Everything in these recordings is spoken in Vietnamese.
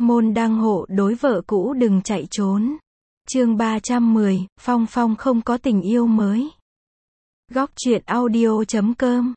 Môn đăng hộ đối vợ cũ đừng chạy trốn. Chương 310, Phong Phong không có tình yêu mới. Góc truyện audio.com.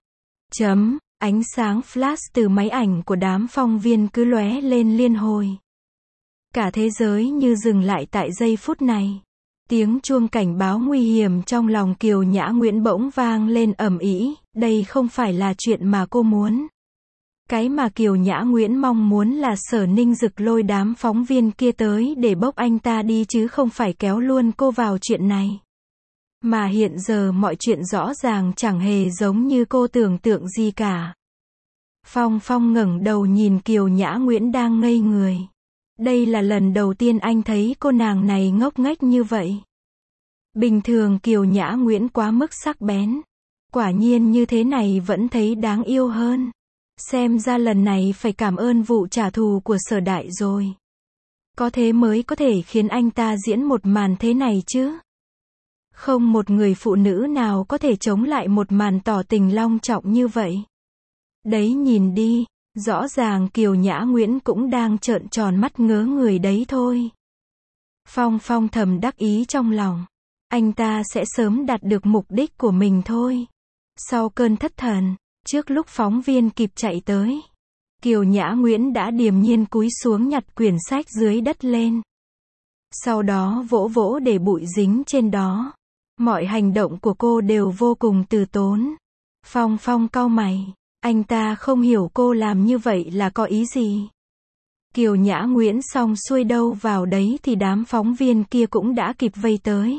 Ánh sáng flash từ máy ảnh của đám phóng viên cứ lóe lên liên hồi. Cả thế giới như dừng lại tại giây phút này. Tiếng chuông cảnh báo nguy hiểm trong lòng Kiều Nhã Nguyễn bỗng vang lên ầm ĩ, đây không phải là chuyện mà cô muốn. Cái mà Kiều Nhã Nguyễn mong muốn là Sở Ninh Dực lôi đám phóng viên kia tới để bốc anh ta đi chứ không phải kéo luôn cô vào chuyện này. Mà hiện giờ mọi chuyện rõ ràng chẳng hề giống như cô tưởng tượng gì cả. Phong Phong ngẩng đầu nhìn Kiều Nhã Nguyễn đang ngây người. Đây là lần đầu tiên anh thấy cô nàng này ngốc nghếch như vậy. Bình thường Kiều Nhã Nguyễn quá mức sắc bén. Quả nhiên như thế này vẫn thấy đáng yêu hơn. Xem ra lần này phải cảm ơn vụ trả thù của Sở Đại rồi. Có thế mới có thể khiến anh ta diễn một màn thế này chứ. Không một người phụ nữ nào có thể chống lại một màn tỏ tình long trọng như vậy. Đấy nhìn đi, rõ ràng Kiều Nhã Nguyễn cũng đang trợn tròn mắt ngớ người đấy thôi. Phong Phong thầm đắc ý trong lòng. Anh ta sẽ sớm đạt được mục đích của mình thôi. Sau cơn thất thần, trước lúc phóng viên kịp chạy tới, Kiều Nhã Nguyễn đã điềm nhiên cúi xuống nhặt quyển sách dưới đất lên. Sau đó vỗ vỗ để bụi dính trên đó. Mọi hành động của cô đều vô cùng từ tốn. Phong Phong cau mày. Anh ta không hiểu cô làm như vậy là có ý gì. Kiều Nhã Nguyễn xong xuôi đâu vào đấy thì đám phóng viên kia cũng đã kịp vây tới.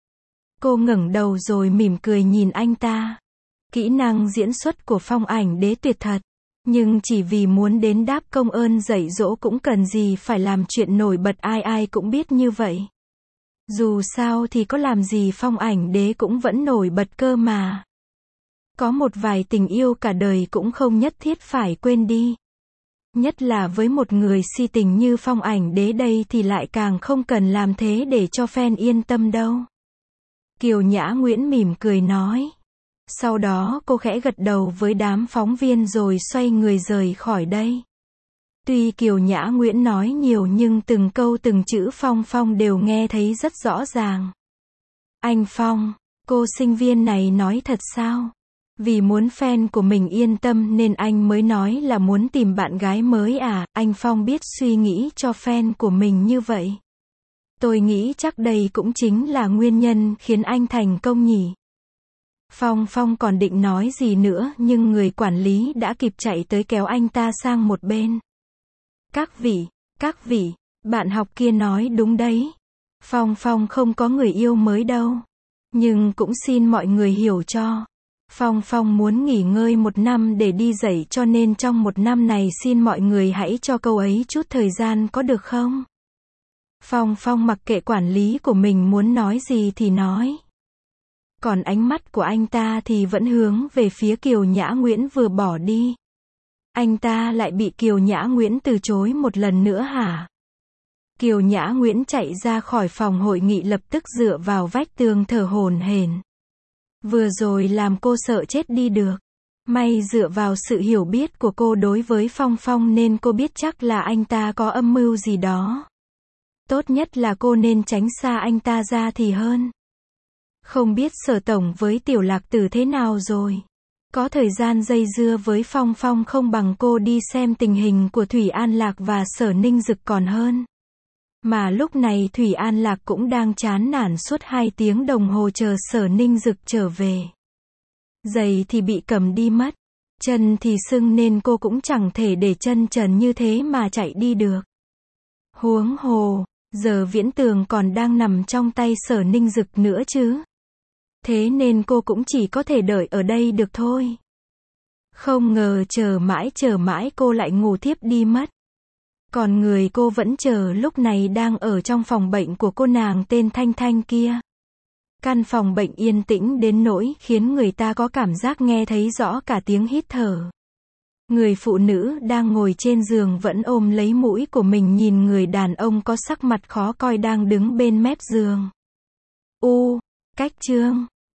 Cô ngẩng đầu rồi mỉm cười nhìn anh ta. Kỹ năng diễn xuất của Phong Ảnh Đế tuyệt thật. Nhưng chỉ vì muốn đến đáp công ơn dạy dỗ cũng cần gì phải làm chuyện nổi bật ai ai cũng biết như vậy. Dù sao thì có làm gì Phong Ảnh Đế cũng vẫn nổi bật cơ mà. Có một vài tình yêu cả đời cũng không nhất thiết phải quên đi. Nhất là với một người si tình như Phong Ảnh Đế đây thì lại càng không cần làm thế để cho fan yên tâm đâu. Kiều Nhã Nguyễn mỉm cười nói. Sau đó cô khẽ gật đầu với đám phóng viên rồi xoay người rời khỏi đây. Tuy Kiều Nhã Nguyễn nói nhiều nhưng từng câu từng chữ Phong Phong đều nghe thấy rất rõ ràng. Anh Phong, cô sinh viên này nói thật sao? Vì muốn fan của mình yên tâm nên anh mới nói là muốn tìm bạn gái mới à? Anh Phong biết suy nghĩ cho fan của mình như vậy. Tôi nghĩ chắc đây cũng chính là nguyên nhân khiến anh thành công nhỉ. Phong Phong còn định nói gì nữa nhưng người quản lý đã kịp chạy tới kéo anh ta sang một bên. Các vị, bạn học kia nói đúng đấy. Phong Phong không có người yêu mới đâu. Nhưng cũng xin mọi người hiểu cho. Phong Phong muốn nghỉ ngơi 1 năm để đi dạy cho nên trong 1 năm này xin mọi người hãy cho cô ấy chút thời gian có được không? Phong Phong mặc kệ quản lý của mình muốn nói gì thì nói. Còn ánh mắt của anh ta thì vẫn hướng về phía Kiều Nhã Nguyễn vừa bỏ đi. Anh ta lại bị Kiều Nhã Nguyễn từ chối một lần nữa hả? Kiều Nhã Nguyễn chạy ra khỏi phòng hội nghị lập tức dựa vào vách tường thở hổn hển. Vừa rồi làm cô sợ chết đi được. May dựa vào sự hiểu biết của cô đối với Phong Phong nên cô biết chắc là anh ta có âm mưu gì đó. Tốt nhất là cô nên tránh xa anh ta ra thì hơn. Không biết Sở Tổng với Tiểu Lạc Tử thế nào rồi. Có thời gian dây dưa với Phong Phong không bằng cô đi xem tình hình của Thủy An Lạc và Sở Ninh Dực còn hơn. Mà lúc này Thủy An Lạc cũng đang chán nản suốt 2 tiếng đồng hồ chờ Sở Ninh Dực trở về. Giày thì bị cầm đi mất. Chân thì sưng nên cô cũng chẳng thể để chân trần như thế mà chạy đi được. Huống hồ, giờ Viễn Tường còn đang nằm trong tay Sở Ninh Dực nữa chứ. Thế nên cô cũng chỉ có thể đợi ở đây được thôi. Không ngờ chờ mãi cô lại ngủ thiếp đi mất. Còn người cô vẫn chờ lúc này đang ở trong phòng bệnh của cô nàng tên Thanh Thanh kia. Căn phòng bệnh yên tĩnh đến nỗi khiến người ta có cảm giác nghe thấy rõ cả tiếng hít thở. Người phụ nữ đang ngồi trên giường vẫn ôm lấy mũi của mình nhìn người đàn ông có sắc mặt khó coi đang đứng bên mép giường. Cách chương